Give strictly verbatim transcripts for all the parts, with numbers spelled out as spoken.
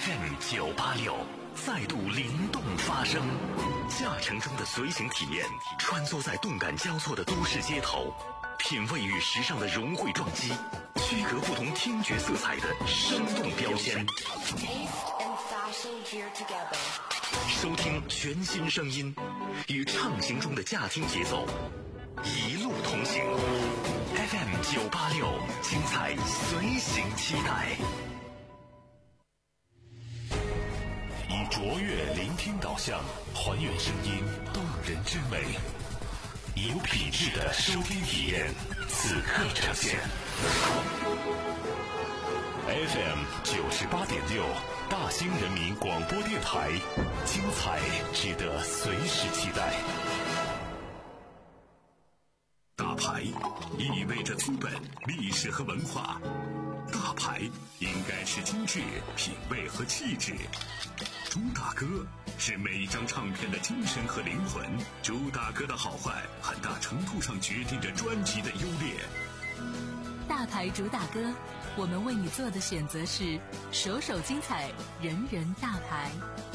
F M 九八六再度灵动发声，驾乘中的随行体验，穿梭在动感交错的都市街头，品味与时尚的融汇撞击，区隔不同听觉色彩的生动标签。收听全新声音，与畅行中的驾听节奏，一路同行。F M 九八六，精彩随行期待。以卓越聆听导向，还原声音动人之美，以有品质的收听体验，此刻呈现。F M 九十八点六，大兴人民广播电台，精彩值得随时期待。大牌意味着资本、历史和文化，大牌应该是精致、品味和气质。朱大哥是每一张唱片的精神和灵魂，朱大哥的好坏很大程度上决定着专辑的优劣。 大牌主打歌，我们为你做的选择是首首精彩，人人大牌。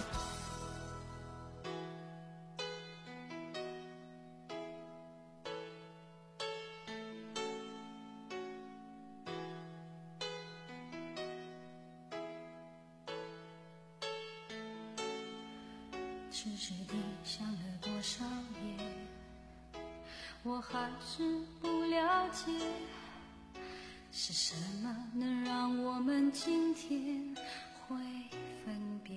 痴痴地想了多少夜，我还是不了解，是什么能让我们今天会分别。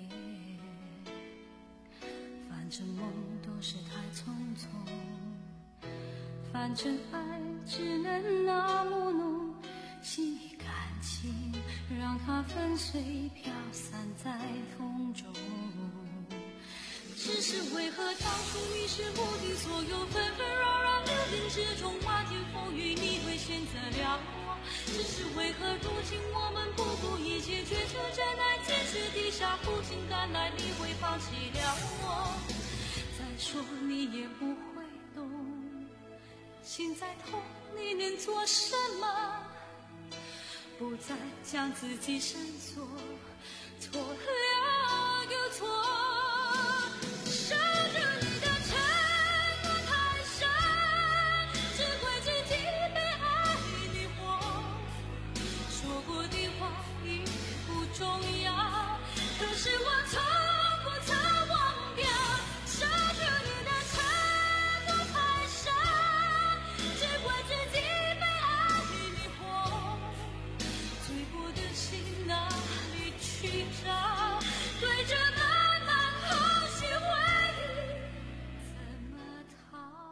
反正梦都是太匆匆，反正爱只能那么浓，细腻感情让它粉碎飘散在风中。只是为何当初迷失目的，所有纷纷扰扰流言之中，漫天风雨你会选择了我。只是为何如今我们不顾一切，追求真爱，坚持地下苦尽甘来，你会放弃了我。再说你也不会懂，心再痛你能做什么？不再将自己深锁，错了又错。守着你的承诺太深，只会自己被爱迷惑。说过的话已不重要，可是我从不曾忘掉。守着你的承诺太深，只会自己被爱迷惑。最后的心哪里去找？对着漫漫空虚回忆怎么逃？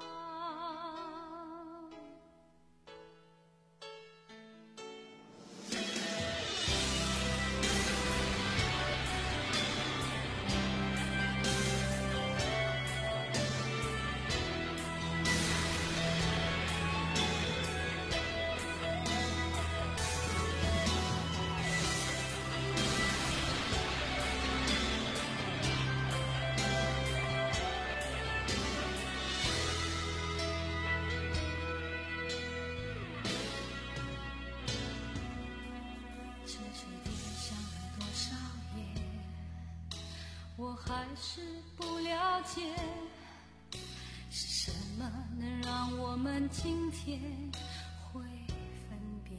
我还是不了解，是什么能让我们今天会分别。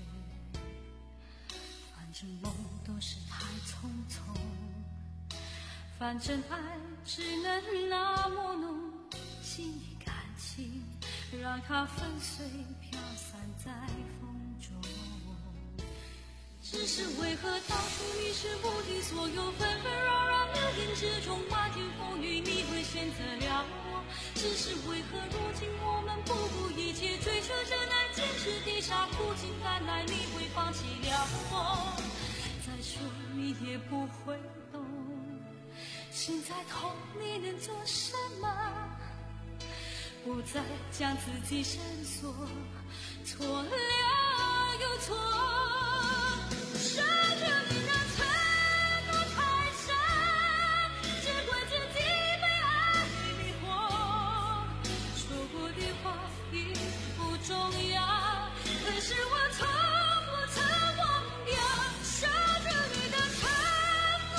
反正梦都是太匆匆，反正爱只能那么浓，细腻感情让它粉碎飘散在风中。只是为何当初迷失目的，所有纷纷扰扰流言之中，漫天风雨你会选择了我。只是为何如今我们不顾一切，追求真爱，坚持地下苦尽甘来，你会放弃了我。再说你也不会懂，心再痛你能做什么？不再将自己深锁，错了又错。守着你的承诺太深，只会自己被爱迷惑。说过的话已不重要，可是我从不曾忘掉。守着你的承诺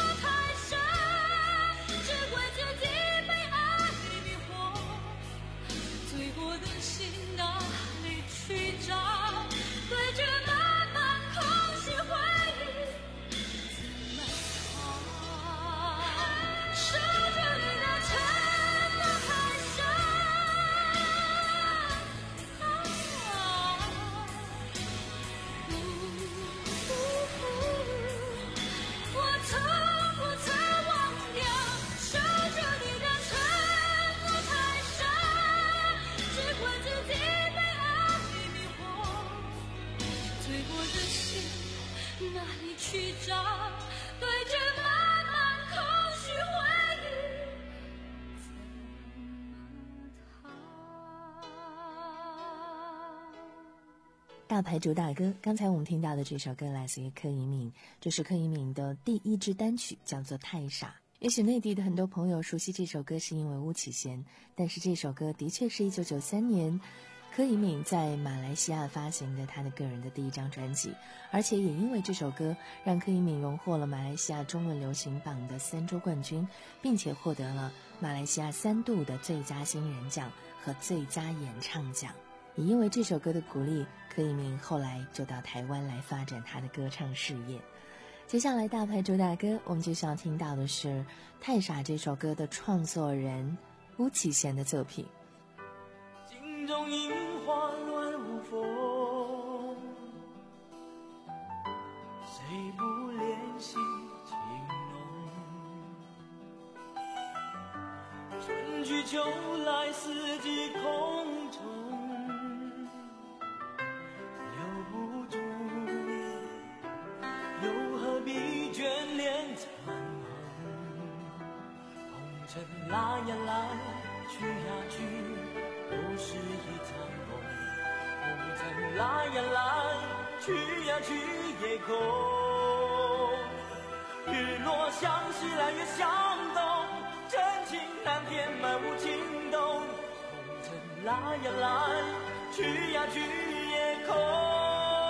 大牌主打歌，刚才我们听到的这首歌来自于柯以敏，这是柯以敏的第一支单曲，叫做《太傻》。也许内地的很多朋友熟悉这首歌是因为巫启贤，但是这首歌的确是一九九三年柯以敏在马来西亚发行的他的个人的第一张专辑，而且也因为这首歌让柯以敏荣获了马来西亚中文流行榜的三周冠军，并且获得了马来西亚三度的最佳新人奖和最佳演唱奖。也因为这首歌的鼓励，柯以敏后来就到台湾来发展他的歌唱事业。接下来大牌主打歌，我们就想听到的是《太傻》这首歌的创作人巫启贤的作品。 镜中樱花乱无风，谁不怜惜情浓？春去秋来四季空中，留不住，又何必眷恋残红？红尘来呀来，去呀去，都是一场梦。红尘来呀来，去呀去也空。日落向西来月向东，真情难填满无情洞。红尘来呀来，去呀去也空。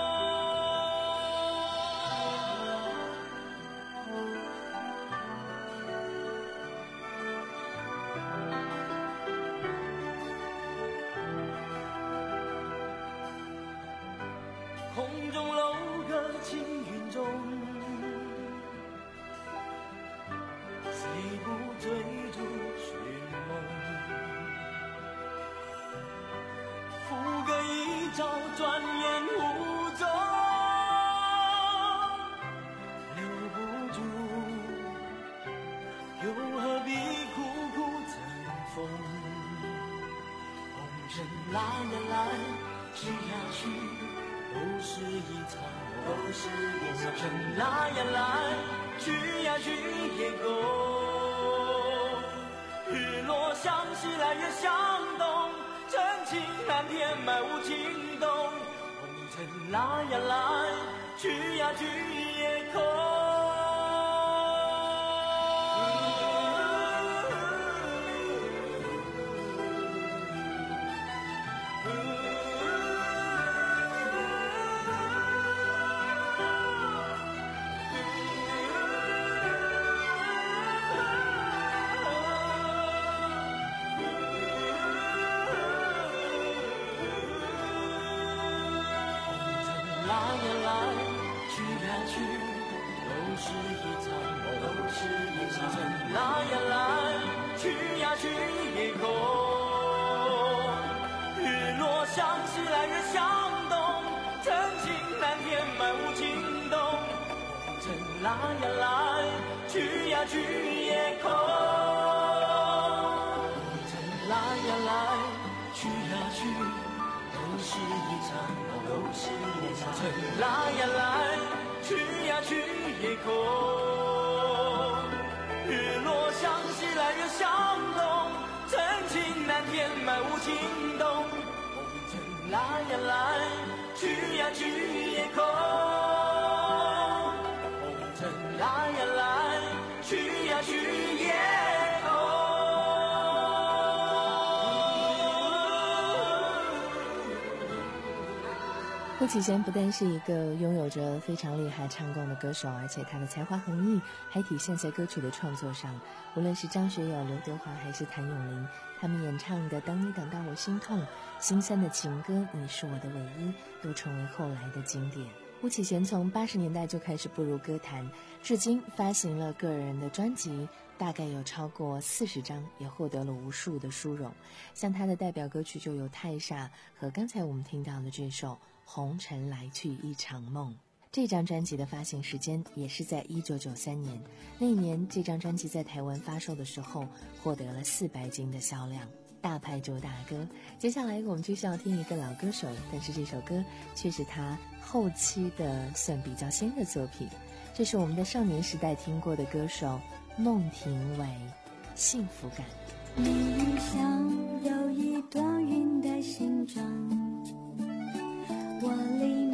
空中楼阁青云中，谁不追逐寻梦？浮歌一朝，转眼无踪。留不住，又何必苦苦争锋？红尘来呀来，去呀去，都是一场梦，都是一场梦。来呀来，去呀去也空。日落向西来月向东，真情难填满无情洞。红尘来呀来，去呀去也空。来呀来，去呀去，都是一场梦，都是一场梦。来呀来，去呀去也空。日落向西来月向东，真情难填满无情洞。红尘来呀来，去呀去也空。红尘来呀来，去呀去，都是一场梦，都是一场梦。来呀来，去呀去也空。日落向西来月向东，真情难填满无情洞。红尘来呀来，去呀去也空。红尘来呀来，去呀去也空。 巫启贤不但是一个拥有着非常厉害唱功的歌手，而且他的才华横溢还体现在歌曲的创作上。无论是张学友、刘德华还是谭咏麟，他们演唱的《当你等到我心痛》、心酸的情歌《你是我的唯一》都成为后来的经典。巫启贤从八十年代就开始步入歌坛，至今发行了个人的专辑大概有超过四十张，也获得了无数的殊荣。像他的代表歌曲就有《太傻》和刚才我们听到的这首《红尘来去一场梦》。这张专辑的发行时间也是在一九九三年，那一年这张专辑在台湾发售的时候获得了四百斤的销量。大牌主打歌，接下来我们继续要听一个老歌手，但是这首歌却是他后期的算比较新的作品。这是我们的少年时代听过的歌手孟庭苇，幸福感。 你像有一朵云的形状，我离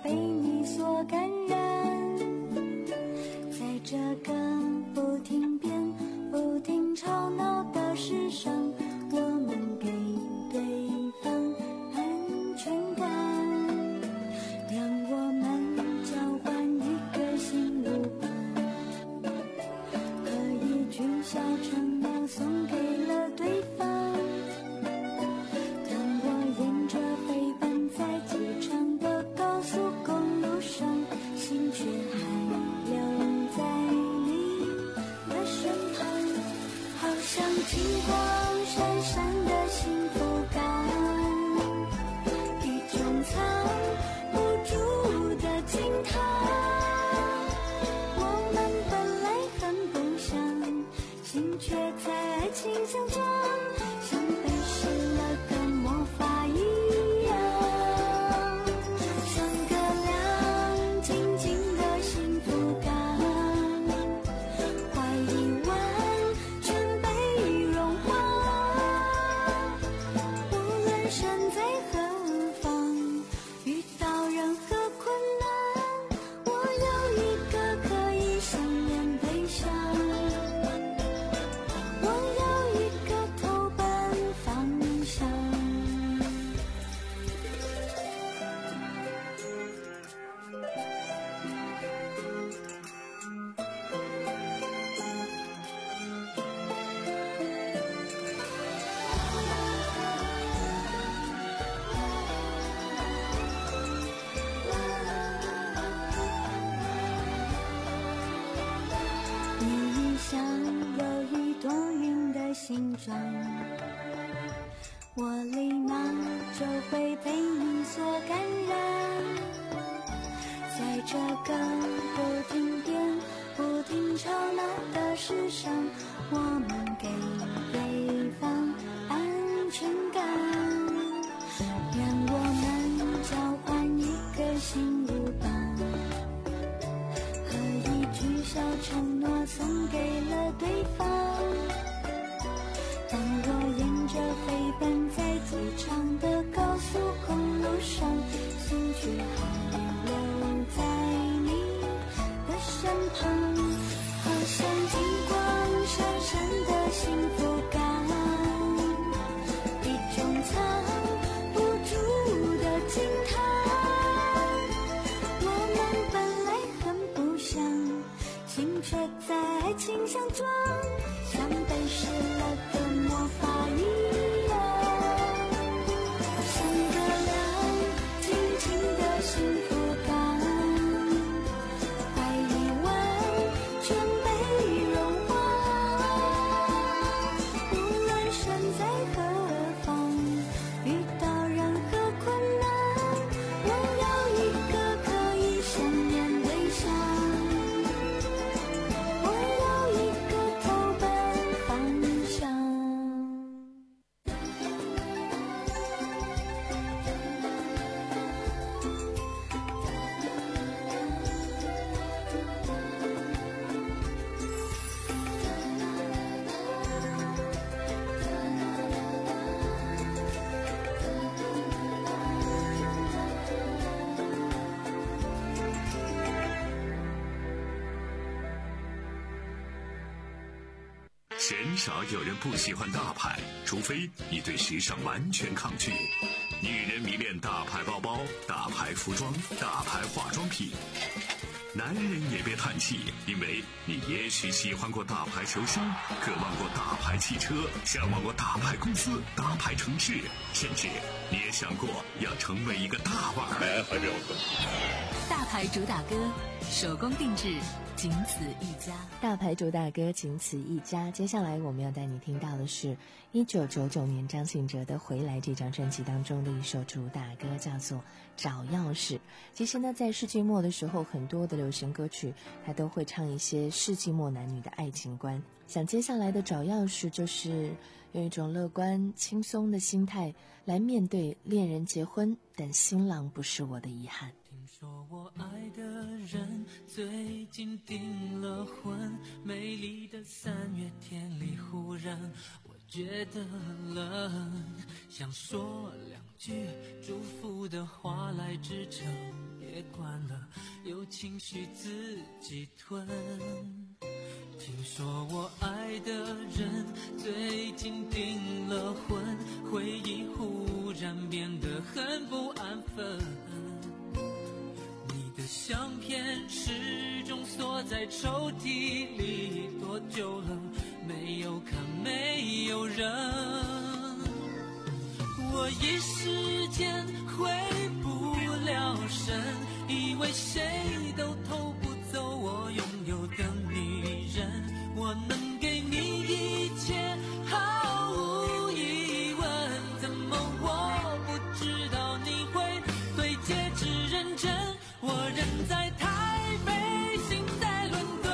被你所感染，在这个不停变不停吵闹的世上，我们给对方安全感，让我们交换一个心路吧，可以取消承诺送给了对方。当我沿着飞奔在机场的高速公路上，心却还留在你的身旁，好像金光闪闪的幸福感，一种藏不住的惊叹。我们本来很不像，心却在爱情相撞，像被施了个魔法一样，像个亮晶晶的幸福感，怀疑完全被融化。无论身在何方，遇到任何困难，我有一个可以想念对象，我有一个投奔方向。你像有一朵云的形状，我立马就会被你所感染，在这个不停变不停吵闹的世上，我们给对方安全感，让我们交换一个心路吧，可以取消承诺送给了对方。当我沿着飞奔在机场的高速公路上，心却还留在你的身旁，好像金光闪闪的幸福感，一种藏不住的惊叹。我们本来很不像，心却在爱情相撞，像被施了个魔法一样，像个亮晶晶的幸福感，怀疑完全被融化。无论身在何方，遇到任何困难，我有一个可以想念对象，我有一个投奔方向。 鲜少有人不喜欢大牌，除非你对时尚完全抗拒。女人迷恋大牌包包、大牌服装、大牌化妆品。男人也别叹气，因为你也许喜欢过大牌球星，渴望过大牌汽车，向往过大牌公司、大牌城市，甚至你也想过要成为一个大腕儿。还没有大牌主打歌，手工定制，仅此一家。 大牌主打歌仅此一家。接下来我们要带你听到的是一九九九年张信哲的《回来》这张专辑当中的一首主打歌，叫做《找钥匙》。其实呢，在世纪末的时候，很多的流行歌曲它都会唱一些世纪末男女的爱情观。像接下来的《找钥匙》，就是用一种乐观轻松的心态来面对恋人结婚，但新郎不是我的遗憾。 听说我爱的人最近订了婚，美丽的三月天里忽然我觉得冷，想说两句祝福的话来支撑，也别管了，有情绪自己吞。听说我爱的人最近订了婚，回忆忽然变得很不安分。你的相片始终锁在抽屉里，多久了没有看没有人，我一时间回不了神，以为谁都偷不走我拥有的女人，我能给你一切毫无疑问，怎么我不知道你会对戒指认真，我人在台北心在伦敦，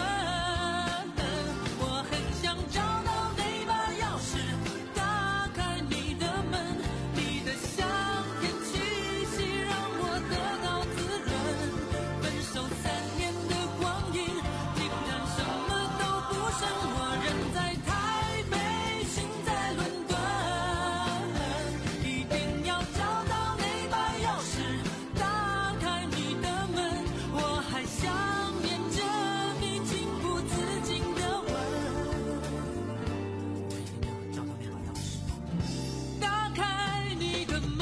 我很想找到那把钥匙打开你的门，你的香甜气息让我得到滋润，分手三年的光阴竟然什么都不剩，我人在台北心在伦敦，一定要找到那把钥匙打开你的门，我还想念着你情不自禁的吻，我一定要找到那把钥匙打开你的门。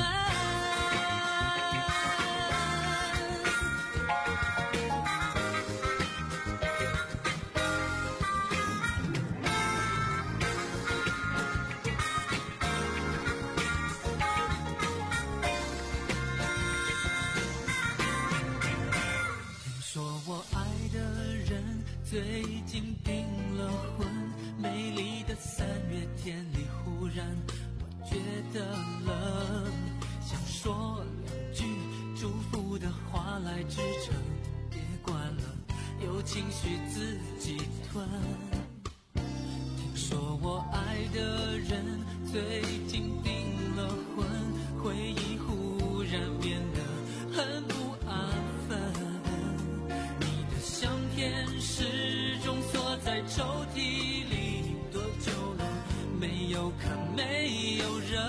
听说我爱的人最近订了婚，美丽的三月天里忽然我觉得冷，想说两句祝福的话来支撑，别管了，有情绪自己吞。听说我爱的人最近订了婚，回忆忽然变得很不安分，你的相片始终锁在抽屉里，多久了没有看没有人，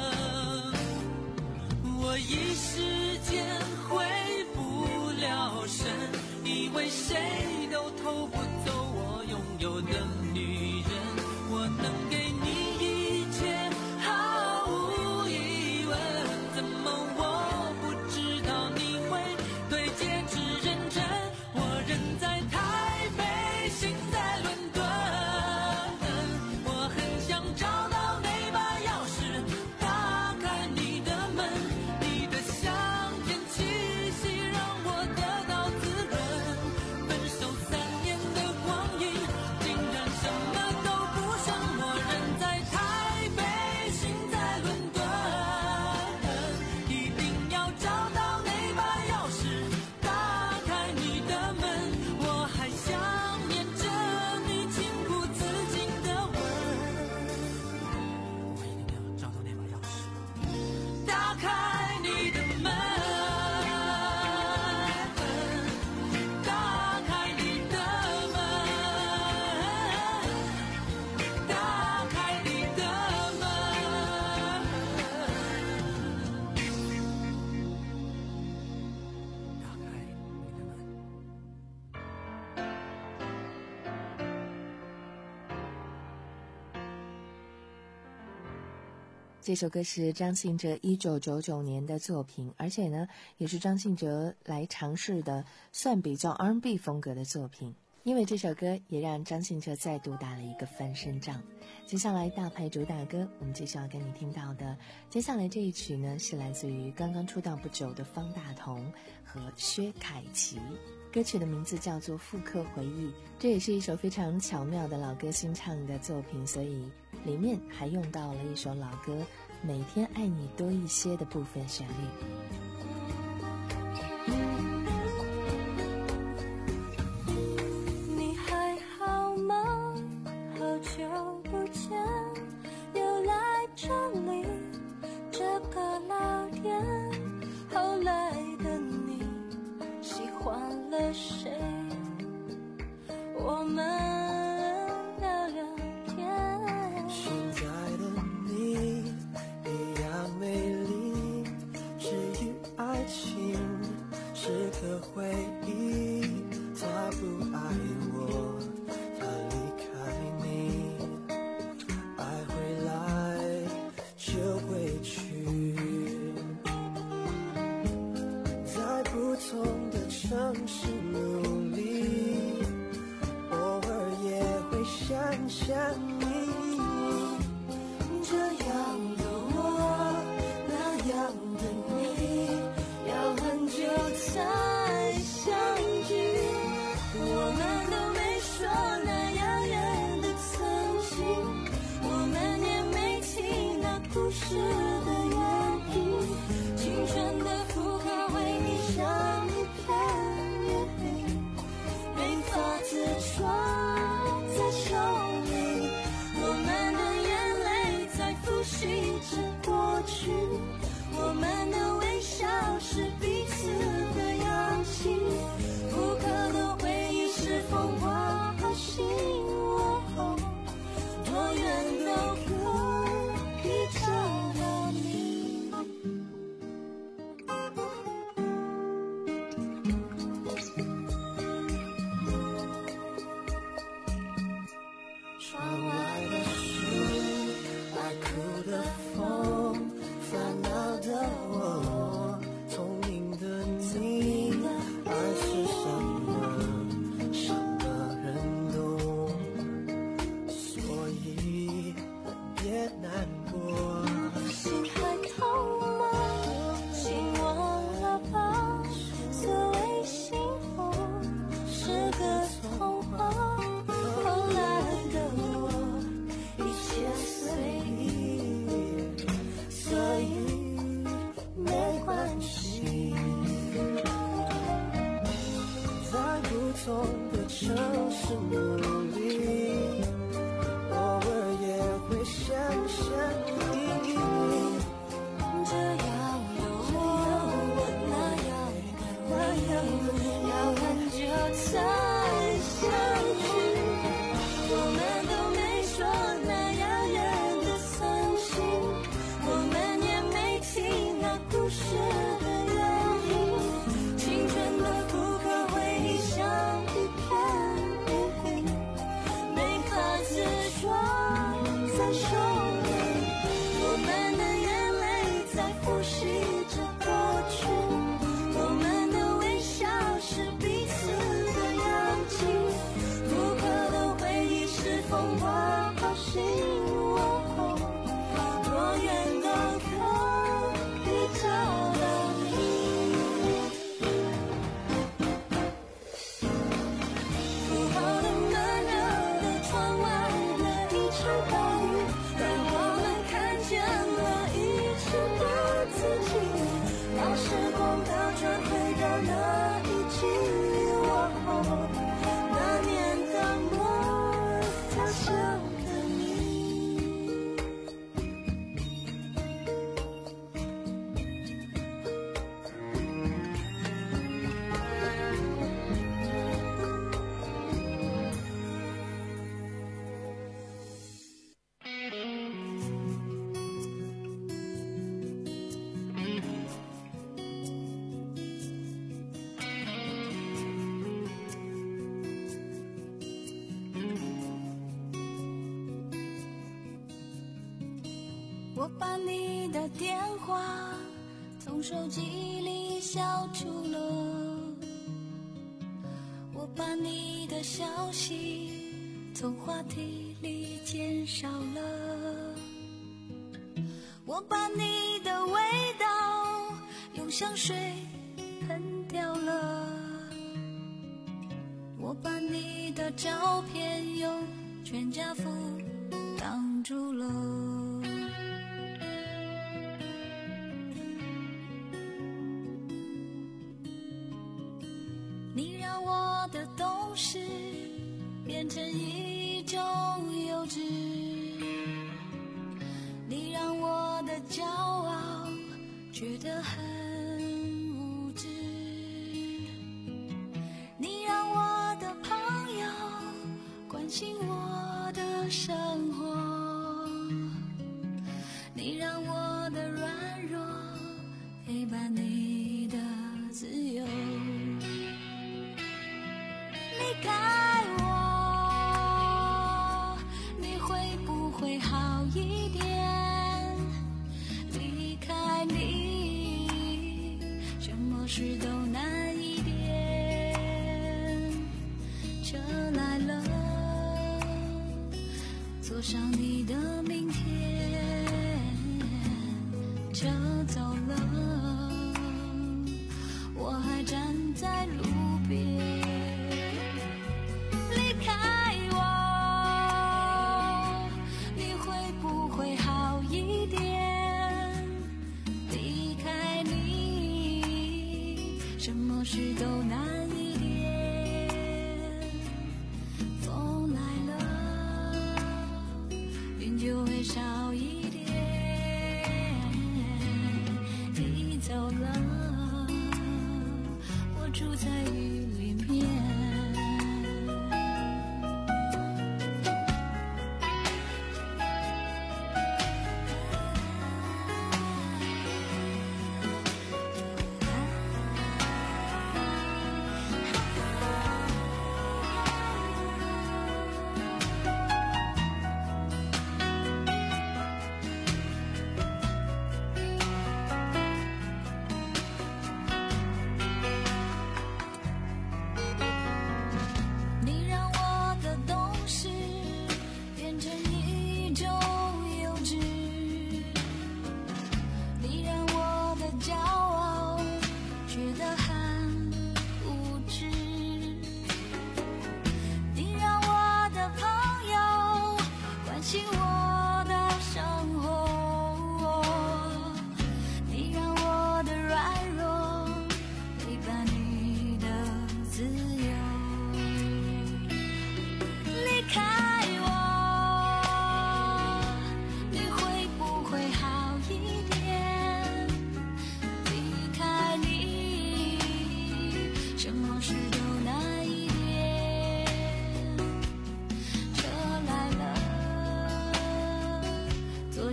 我一时间回不了神，以为谁都偷不走我拥有的女人，我能给你一切毫无疑问，怎么我不知道你会对戒指认真，我人在台北心在伦敦，我很想找到那把钥匙打开你的门，你的香甜气息让我得到滋润，分手三年的光阴竟然什么都不剩，我人在台北心在伦敦，一定要找到那把钥匙打开你的门，我还想念着你情不自禁的吻，我一定要找到那把钥匙打开你的门，打开你的门，打开你的门，打开你的门。 这首歌是张信哲一九九九年的作品，而且呢，也是张信哲来尝试的算比较 R and B 风格的作品。因为这首歌也让张信哲再度打了一个翻身仗。接下来大牌主打歌，我们继续要跟你听到的，接下来这一曲呢，是来自于刚刚出道不久的方大同和薛凯琪。歌曲的名字叫做《复刻回忆》，这也是一首非常巧妙的老歌新唱的作品，所以里面还用到了一首老歌《每天爱你多一些》的部分旋律。 你还好吗？好久不见，又来这里这个老店，后来的你喜欢了谁？我们聊聊天。 现在的你一样美丽，至于爱情是个故事的原因，青春的负荷回忆像一片云林，没法子装在手里，我们的眼泪在复习着过去，我们的微笑是彼此的氧气，不可的回忆是风花和星，多远都可以找到你。窗外的树，爱哭的风，烦恼的我，聪明的你，爱是什么，什么人懂，所以别难过。心还痛吗？心忘了吧，所谓幸福是个童话，后来的我一切随意，所以没关系。在不同的城市努力，偶尔也会想想你，这要有我，那要那要很久才相聚，我们都没说那遥远的曾经，我们也没提那故事的原因，青春的复刻回忆像一片云，没法子装在手里，我们的眼泪在复习着过去，我们的微笑是彼此的氧气，不可的回忆是风花和星，多远都可以找到你。午后的闷热的窗外的一场暴雨，让我们看见了以前的自己，把时光倒转回到那一季，那年当我他乡的你。我把你的电话从手机里消除了，我把你的消息从话题里减少了，我把你的味道用香水喷掉了，我把你的照片用全家福挡住了。你让我的懂事变成一种幼稚，你让我的骄傲觉得很无知，你让我的朋友关心我的生活，你让我的软弱陪伴你的自由。离开我，你会不会好一点？离开你，什么事都难一点。车来了，坐上你的明天。车走了，我还站在路边。好一点，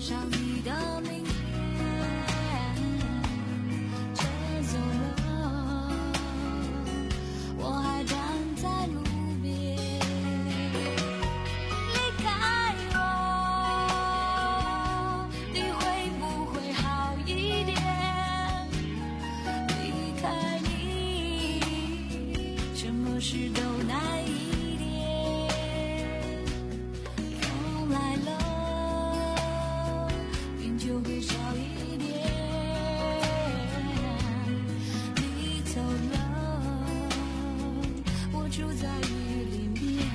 上你的明天，车走了，我还站在路边。离开我，你会不会好一点？离开你，什么事都难一点。风来了，云就会少一点。你走了，我住在雨里面。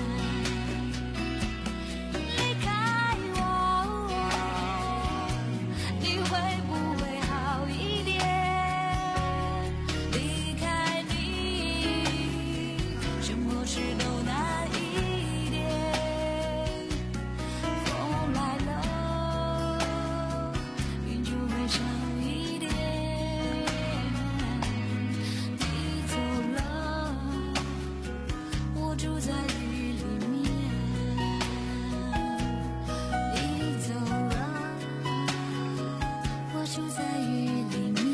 离开我，你会不会好一点？离开你，什么事都难一点。风来了，云就会少一点。你走了，我住在雨里面。你走了，我住在雨里面。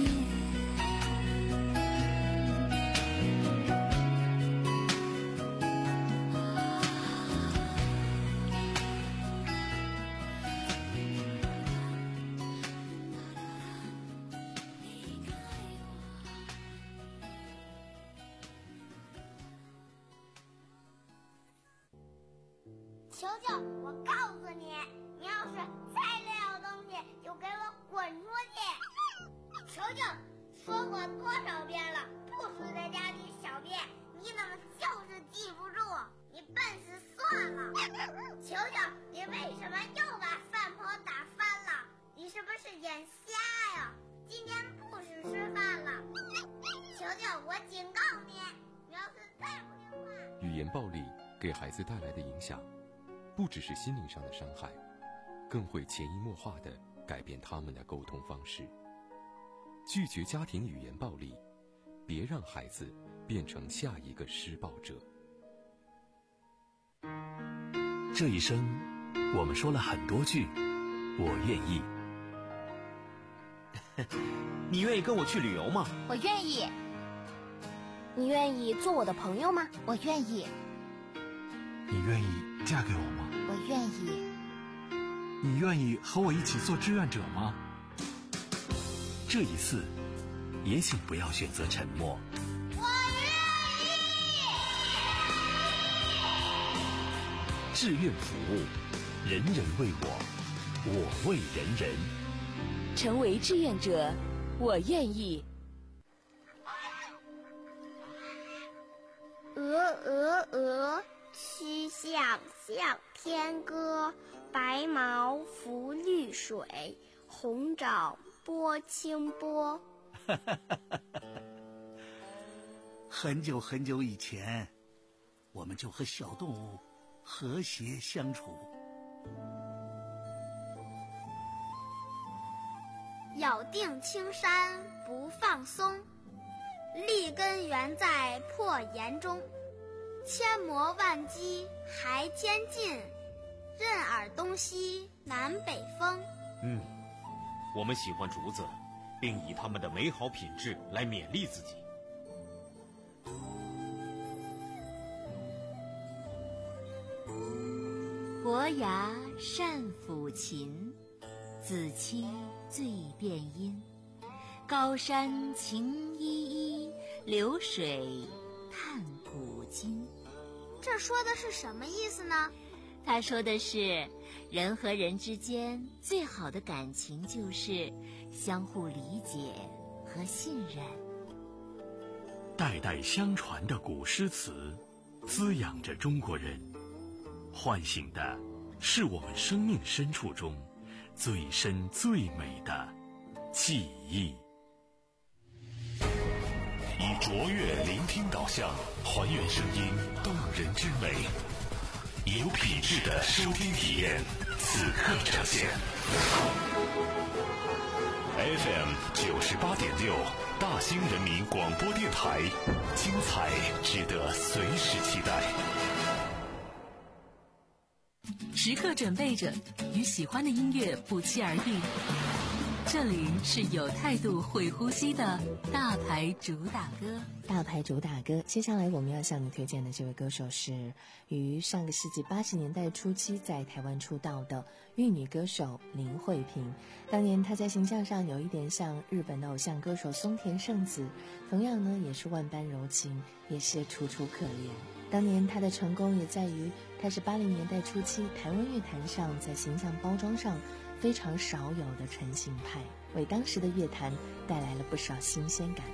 球球，我告诉你，你要是再乱有东西，就给我滚出去！球球，说过多少遍了，不许在家里小便，你怎么就是记不住？你笨死算了！球球，你为什么又把饭盆打翻了？你是不是眼瞎呀？今天不许吃饭了！球球，我警告你，你要是再不听话…… 语言暴力给孩子带来的影响，不只是心灵上的伤害，更会潜移默化地改变他们的沟通方式。拒绝家庭语言暴力，别让孩子变成下一个施暴者。 这一生，我们说了很多句“我愿意”。 你愿意跟我去旅游吗？ 我愿意。你愿意做我的朋友吗？我愿意。 你愿意嫁给我吗？ 我愿意。 你愿意和我一起做志愿者吗？ 这一次，也请不要选择沉默。 我愿意。 志愿服务，人人为我，我为人人。 成为志愿者，我愿意。 鹅鹅鹅，曲项向天歌。白毛浮绿水，红爪拨清波。 很久很久以前，我们就和小动物和谐相处。 咬定青山不放松，立根原在破岩中。千磨万击还坚劲，任尔东西南北风。 嗯，我们喜欢竹子，并以它们的美好品质来勉励自己。 伯牙善抚琴，子期最辨音。高山晴依依，流水叹古今。 这说的是什么意思呢？ 他说的是，人和人之间最好的感情就是相互理解和信任。 代代相传的古诗词，滋养着中国人，唤醒的是我们生命深处中最深最美的记忆。以卓越聆听导向，还原声音动人之美，有品质的收听体验，此刻呈现。F M 九十八点六，大兴人民广播电台，精彩值得随时期待。 时刻准备着与喜欢的音乐不期而遇。这里是有态度会呼吸的大牌主打歌。 大牌主打歌，接下来我们要向你推荐的这位歌手是于上个世纪八十年代初期在台湾出道的玉女歌手林慧萍。当年她在形象上有一点像日本的偶像歌手松田圣子，同样呢也是万般柔情，也是楚楚可怜。当年她的成功也在于她是八零年代初期台湾乐坛上在形象包装上非常少有的纯情派，为当时的乐坛带来了不少新鲜感。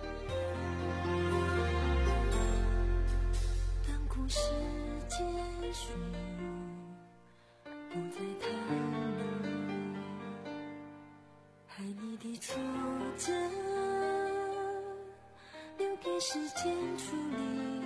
当故事结束，不再谈论爱你的挫折，留给时间处理。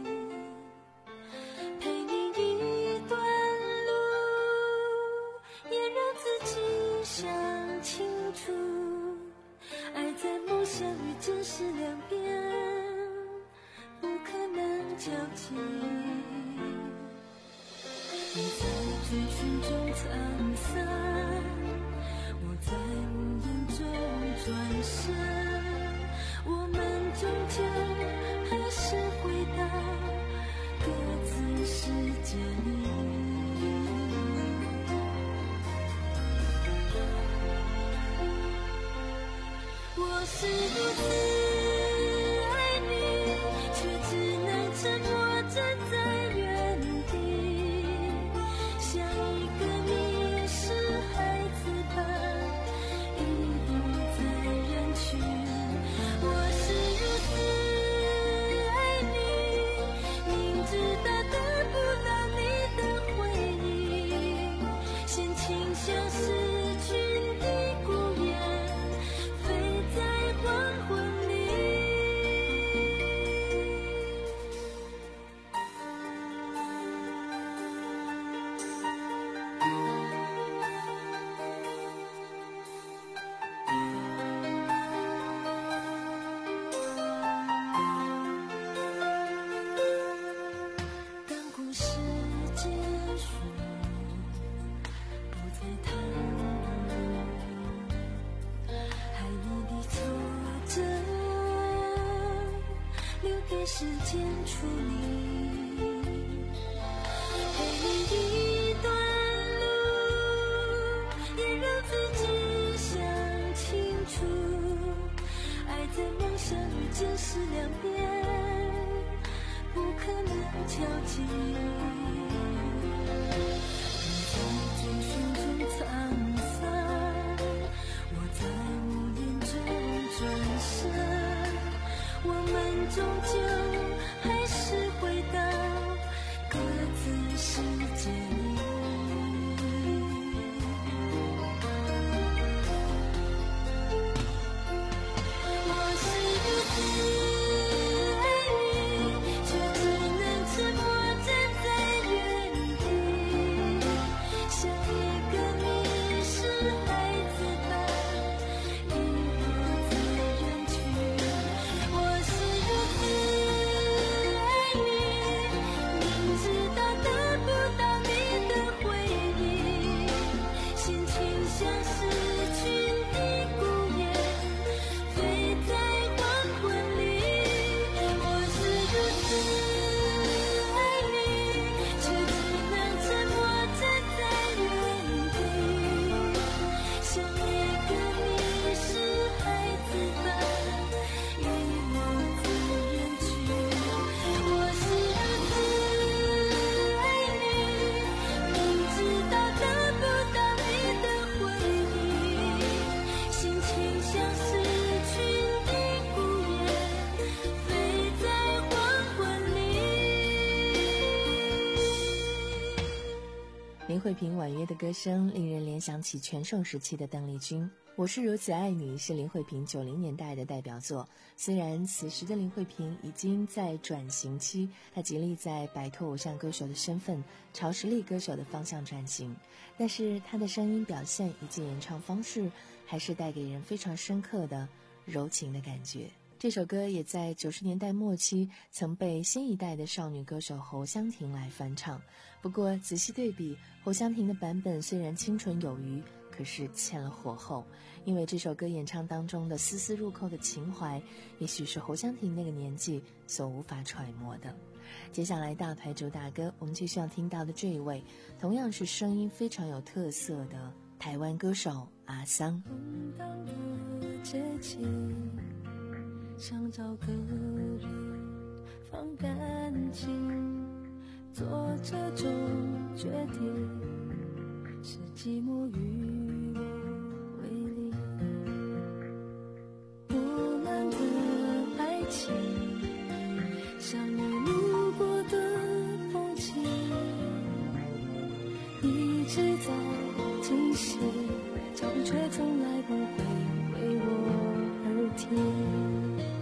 想清楚，爱在梦想与真实两边，不可能交集。你在追寻中沧桑，我在无言中转身，我们终究还是回到各自世界里。我是如此爱你，却只能沉默站在原地，像一个迷失孩子般遗落在人群。我是如此爱你，明知道得不到你的回应，先倾向失去的孤雁，黄昏里。当故事结束，不再谈论爱你的错这留给时间处理，陪你一段路，也让自己想清楚，爱在梦想与真实两边，不可能交集。你在追寻中沧桑，我在无言中转身，我们终究还是回到各自世界里。我是如此爱你，却只能沉默站在原地，像一个迷失孩子般遗落在人群。我是如此爱你，明知道得不到你的回应，先倾向失去的孤雁，飞在黄昏里。我是如此爱你，却只能沉默站在原地，像一个迷失孩子般遗落在人群。我是如此爱你，明知道得不到你的回应，先倾向失去的孤雁，飞在黄昏里。 林慧萍婉约的歌声令人联想起全盛时期的邓丽君。我是如此爱你是林慧萍九零年代的代表作，虽然此时的林慧萍已经在转型期，她极力在摆脱偶像歌手的身份，朝实力歌手的方向转型，但是她的声音表现以及演唱方式还是带给人非常深刻的柔情的感觉。 这首歌也在九十年代末期曾被新一代的少女歌手侯湘婷来翻唱。不过仔细对比，侯湘婷的版本虽然清纯有余，可是欠了火候，因为这首歌演唱当中的丝丝入扣的情怀，也许是侯湘婷那个年纪所无法揣摩的。接下来大牌主打歌，我们继续要听到的这一位，同样是声音非常有特色的台湾歌手阿桑。 空荡的街景，想找个人放感情，做这种决定是寂寞与我为邻。不难的爱情，像你路过的风景，一直在惊喜，脚步却从来不会为我而停。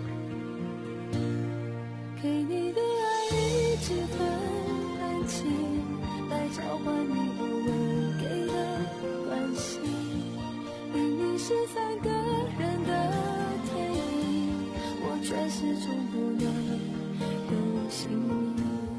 给你的爱一直很安静，来交换你偶尔给的关心。明明是三个人的电影，我却始终不能有姓名。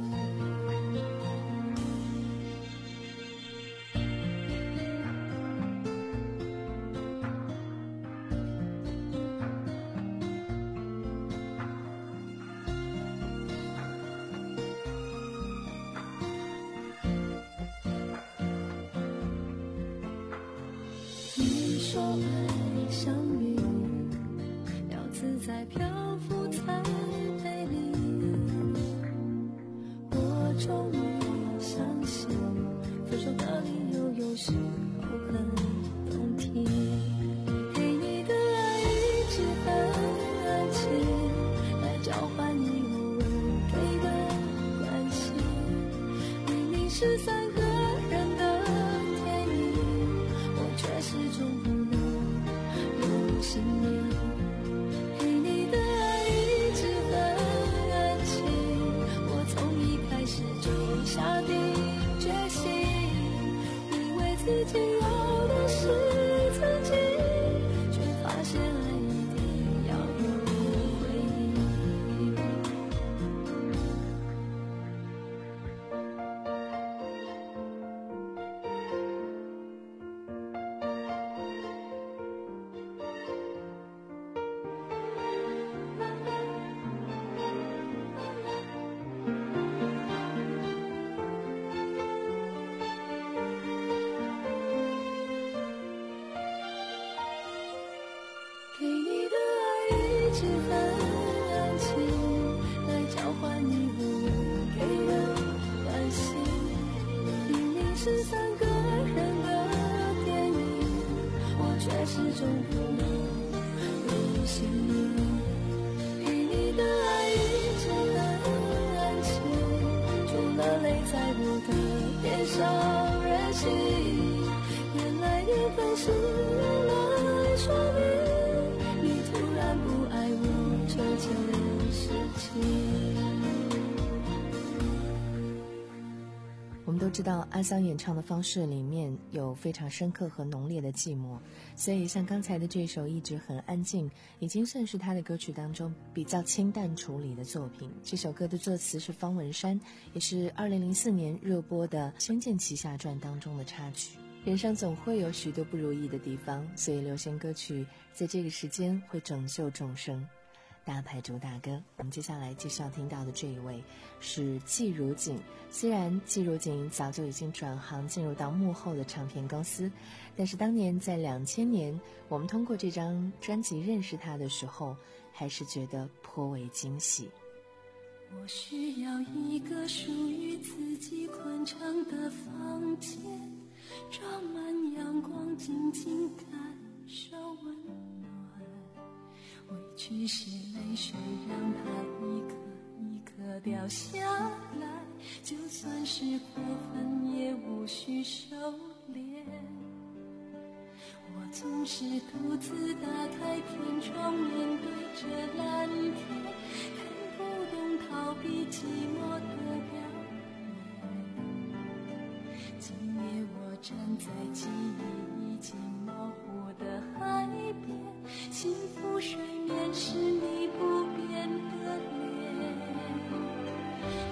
说爱像云，鸟自在漂浮在美丽。我终于相信，分手的理由有时候很动听。给你的爱一直很安静，来交换你偶尔给的关心。明明是三个人的电影，我却始终不心里。给你的爱一直很安静，我从一开始就下定决心，以为自己要的是曾经，却发现爱一定要有回忆。给你的爱一直很安静，来交换你偶尔给的关心。明明是三个人的电影，我却始终不能入心里。给你的爱一直很安静，除了泪在我的脸上任性。原来缘分是用来说明你突然不爱我这件事情。 我们都知道阿桑演唱的方式里面有非常深刻和浓烈的寂寞，所以像刚才的这首一直很安静，已经算是他的歌曲当中比较清淡处理的作品。这首歌的作词是方文山，也是二零零四年热播的《仙剑奇侠传》当中的插曲。人生总会有许多不如意的地方，所以流行歌曲在这个时间会拯救众生。大牌主打歌，我们接下来继续要听到的这一位是季如锦。虽然季如锦早就已经转行进入到幕后的唱片公司，但是当年在两千年我们通过这张专辑认识他的时候，还是觉得颇为惊喜。 我需要一个属于自己宽敞的房间，装满阳光，静静感受温暖。委屈是泪水，让它一颗一颗掉下来，就算是过分也无需收敛。我总是独自打开天窗，面对着蓝天，看不懂逃避寂寞的表演。今夜我站在记忆已经模糊的海边，幸福睡眠是你不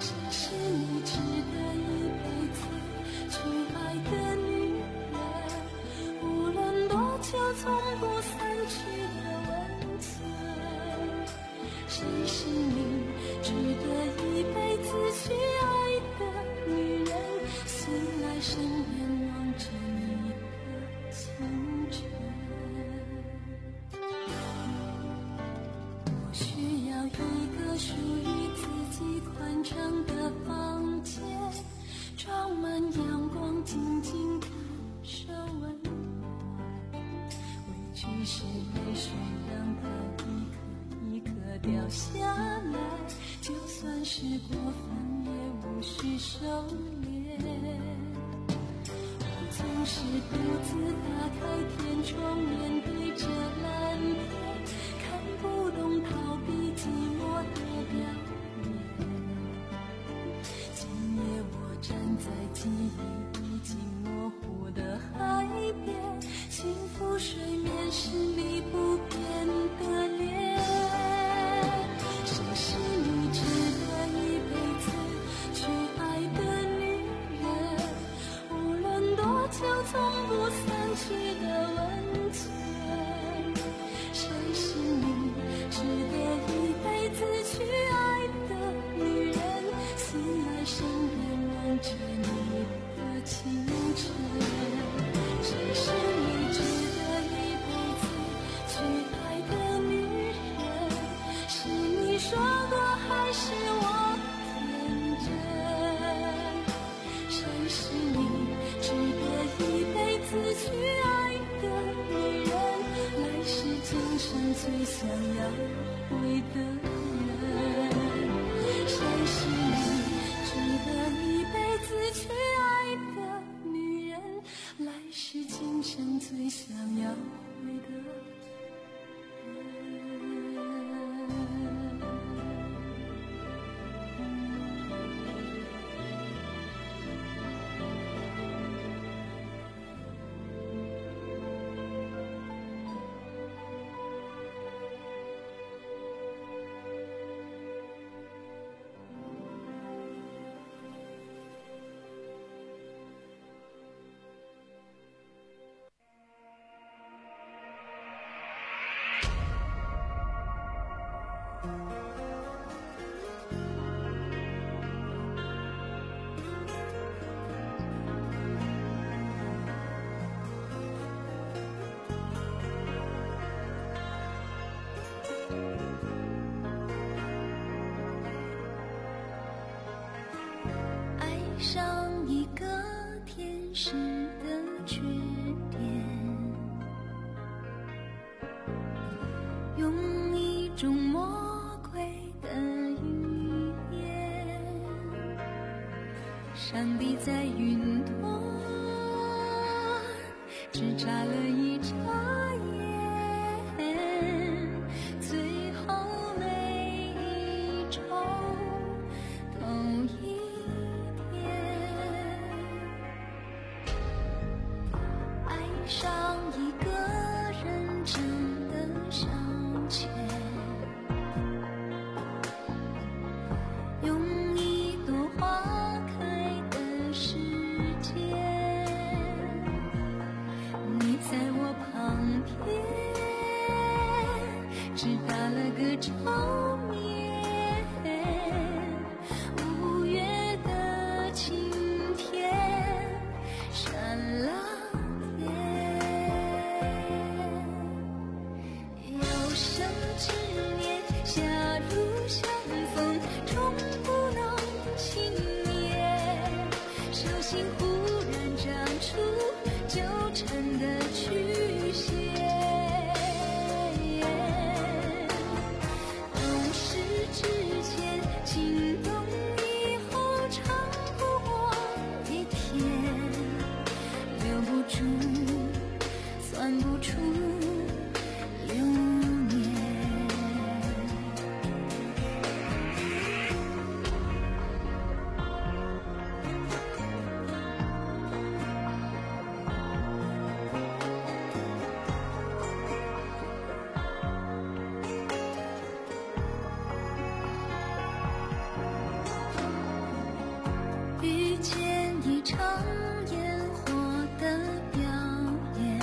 谁是你值得一辈子去爱的女人？无论多久，从不散去的温存。谁是你值得一辈子去爱的女人？醒来身边望着你的清晨。我需要一个属于自己宽敞的房间，装满阳光，静静感受温暖。委屈是泪水，让它一颗一颗掉下来，就算是过分也无需收敛。我总是独自打开天窗，面对着蓝天，看不懂逃避寂寞的表演。今夜我站在记忆已经模糊的海边，幸福水面是离不变的脸。谁是你值得一辈子去爱的女人？无论多久，从不散去的温存。谁是你值得一辈子去爱的女人？醒来身边望着你的清晨。谁是你值得一辈子去爱的女人？是你说过还是我天真？谁是你值得一辈子去爱的女人？来世今生最想要回的人。谁是你值得一辈子去爱的女人？来世今生最想要回的人。上一个天使的缺点，用一种魔鬼的语言，上帝在云端只眨了一眨眼，最后每一周都一上一个认真的消遣，用一朵花开的时间，你在我旁边只打了个照面，五月的晴天闪了执念，狭路相逢，终不能轻言。手心忽然长出纠缠的曲线，懂事之前，心动以后，长不过一天，留不住，算不出。 场烟火的表演，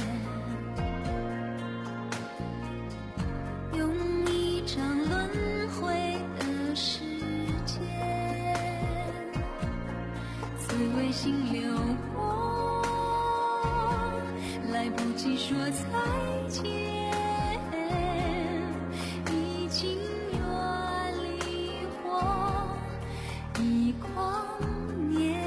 用一场轮回的时间，滋味心流过，来不及说再见，已经远离我一光年。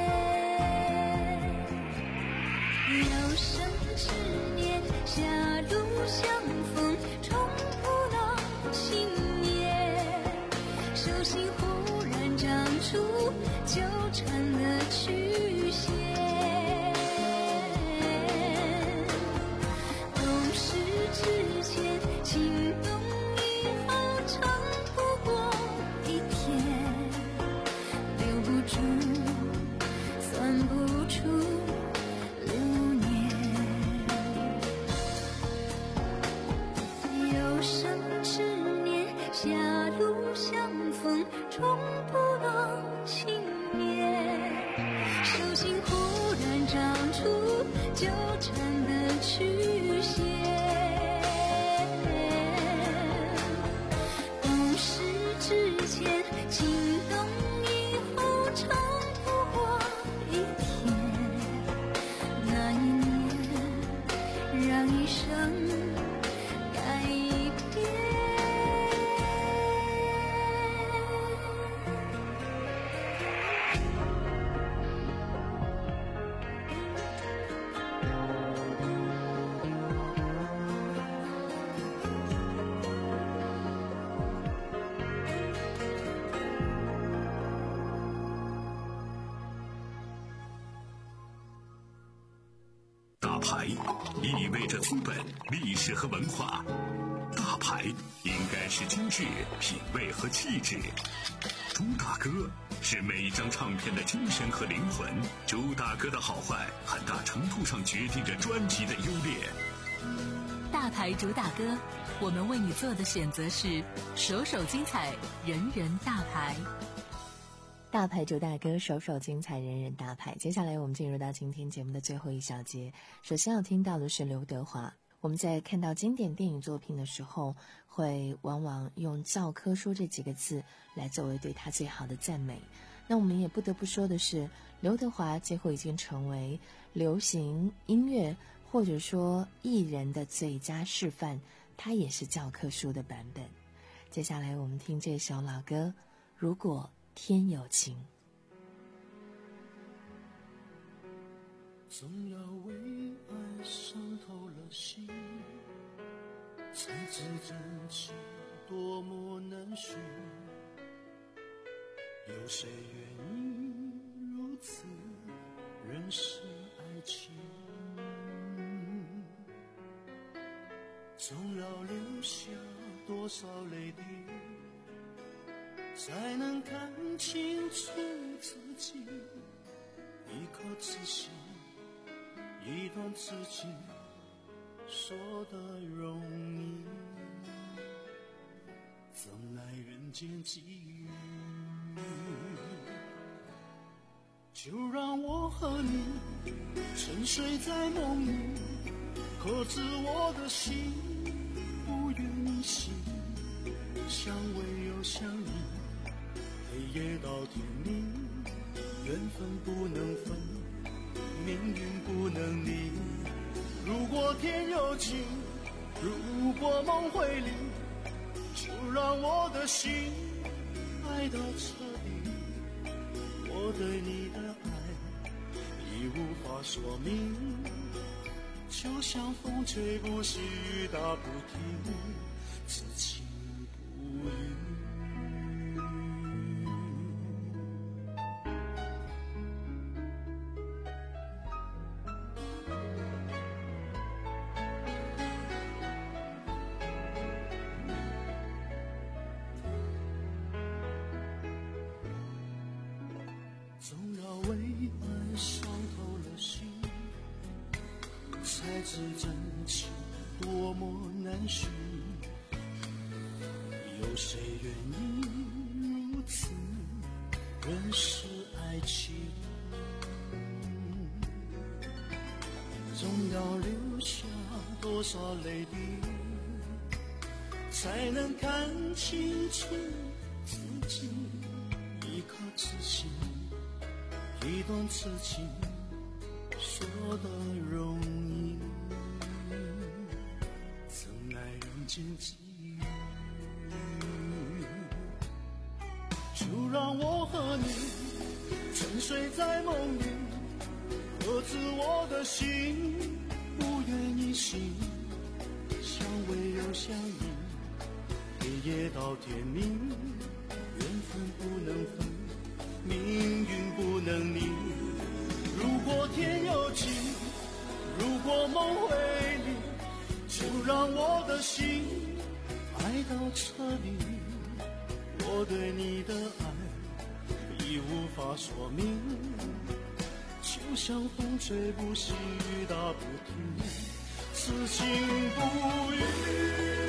有生之年，狭路相逢，重铺了情念，手心忽然长出纠缠的曲线。懂事之前，心动以后，长不过一天，留不住，算不出流年。有生之年，狭路相逢，重不了情面，手心忽然长出纠缠的曲线。懂事之前，心动以后，长不过一天，那一年让一生改变。 大牌意味着资本、历史和文化，大牌应该是精致、品味和气质。朱大哥是每一张唱片的精神和灵魂，朱大哥的好坏很大程度上决定着专辑的优劣。 大牌主打歌，我们为你做的选择是首首精彩，人人大牌。 大牌主打歌，首首精彩，人人大牌。接下来我们进入到今天节目的最后一小节，首先要听到的是刘德华。我们在看到经典电影作品的时候，会往往用教科书这几个字来作为对他最好的赞美。那我们也不得不说的是，刘德华几乎已经成为流行音乐或者说艺人的最佳示范，他也是教科书的版本。接下来我们听这首老歌《如果天有情》。 总要为爱伤透了心，才知真情多么难寻。有谁愿意如此认识爱情？总要留下多少泪滴，才能看清楚自己？一颗痴心，一段痴情，说得容易，怎奈人间际遇？就让我和你沉睡在梦里，可知我的心不愿醒，想唯有想你，黑夜到天明，缘分不能分，命运不能离。如果天有情，如果梦会离，就让我的心爱到彻底。我对你的爱已无法说明，就像风吹不息，雨打不停，此情不渝。总要为爱伤透了心，才知真情多么难寻。有谁愿意如此认识爱情？ 总要流下多少泪滴，才能看清楚自己。一颗痴心，一段痴情，说的容易，怎奈人间际遇。就让我和你沉睡在梦里，各自我的心不愿意醒，相偎又相依，黑夜到天明，缘分不能分，命运不能逆。如果天有情，如果梦会离，就让我的心爱到彻底。我对你的爱已无法说明，就像风吹不息，雨打不停，此情不渝。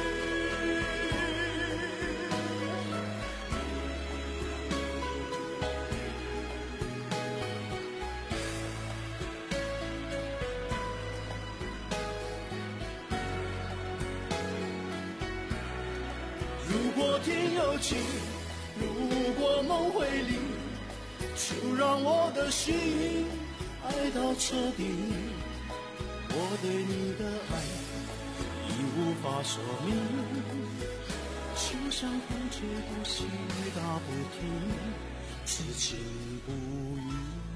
如果天有情，如果梦会离，就让我的心爱到彻底。我对你的爱已无法说明，就像风吹不息，雨打不停，此情不渝。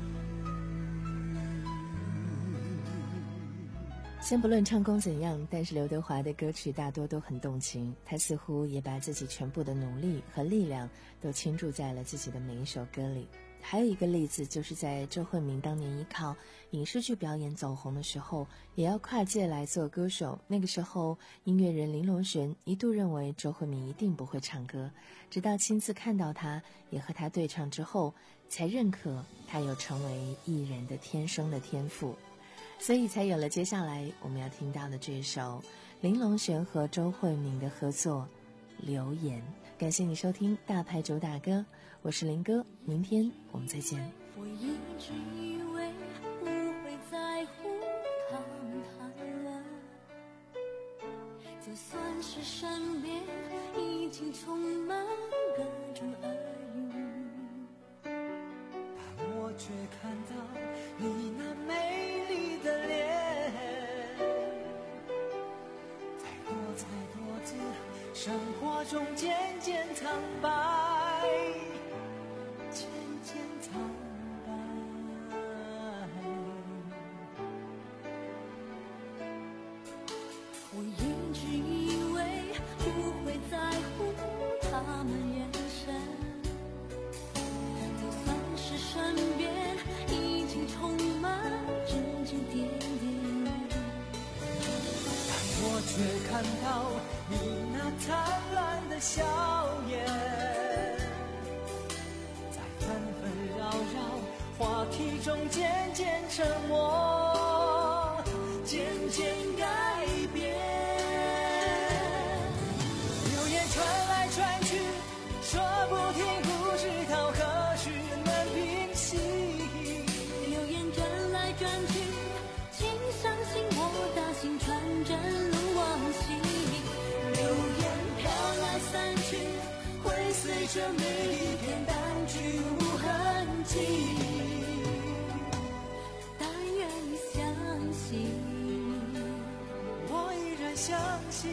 先不论唱功怎样，但是刘德华的歌曲大多都很动情，他似乎也把自己全部的努力和力量都倾注在了自己的每一首歌里。还有一个例子，就是在周慧敏当年依靠影视剧表演走红的时候，也要跨界来做歌手。那个时候音乐人林隆璇一度认为周慧敏一定不会唱歌，直到亲自看到她，也和她对唱之后，才认可她有成为艺人的天生的天赋，所以才有了接下来我们要听到的这首林隆璇和周慧敏的合作《留言》。感谢你收听大牌主打歌，我是林哥，明天我们再见。 我一直以为不会在乎他们谈论，就算是身边已经充满各种耳语， 但我却看到你那美丽的脸，在多彩多姿生活中渐渐苍白，渐渐苍白。 我一直以为不会在乎他们眼神，就算是身边已经充满指指点点， 但我却看到你那灿烂的笑颜，在纷纷扰扰话题中渐渐沉默，渐渐改变。流言传来传去，说不停，不知道何时能平息。 流言转来转去，请相信我大心传真如往昔。流言飘来散去，会随着每一天淡去无痕迹。但愿你相信， 我依然相信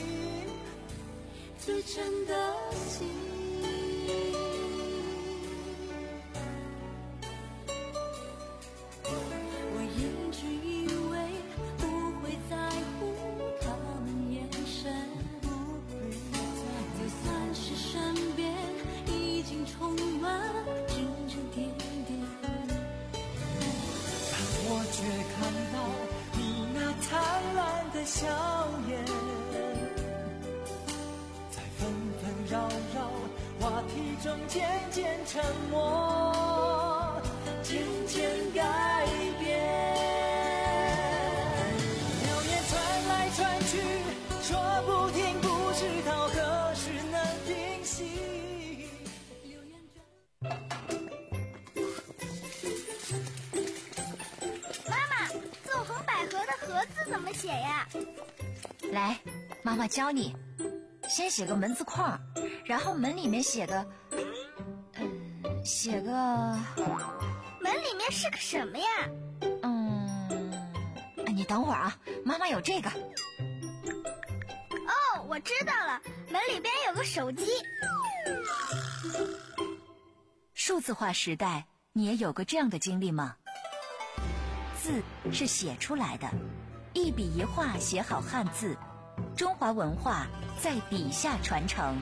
最真的心。我一直以为不会在乎他们眼神，就算是身边已经充满指指点点， 但我却看到你那灿烂的笑颜，在纷纷扰扰话题中渐渐沉默，渐渐改变。流言传来传去，说不停，不知道何时能平息。 妈妈，纵横百字怎么写呀？ 来，妈妈教你。先写个门字框，然后门里面写个，嗯，写个。 门里面是个什么呀？ 嗯，你等会儿啊，妈妈有这个。 哦，我知道了，门里边有个手机。 数字化时代，你也有过这样的经历吗？字是写出来的，一笔一画写好汉字，中华文化在笔下传承。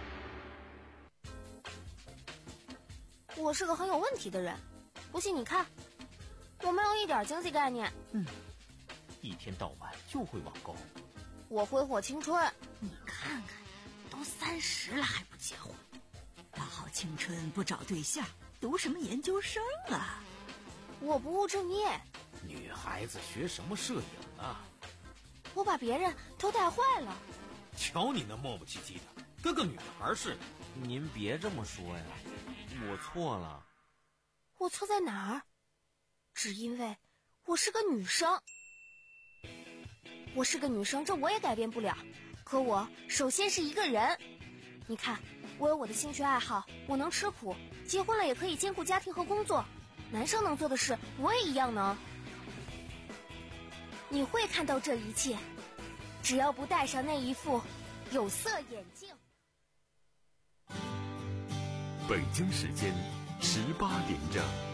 我是个很有问题的人，不信你看，我没有一点经济概念。 嗯，一天到晚就会网购。 我挥霍青春。 你看看，都三十了还不结婚，大好青春不找对象，读什么研究生啊？ 我不务正业。 女孩子学什么摄影啊？ 我把别人都带坏了。 瞧你那磨磨唧唧的，跟个女孩似的。 您别这么说呀，我错了。 我错在哪儿？只因为我是个女生。我是个女生，这我也改变不了。可我首先是一个人。你看，我有我的兴趣爱好，我能吃苦，结婚了也可以兼顾家庭和工作。男生能做的事，我也一样能。你会看到这一切，只要不戴上那一副有色眼镜。 北京时间十八点整。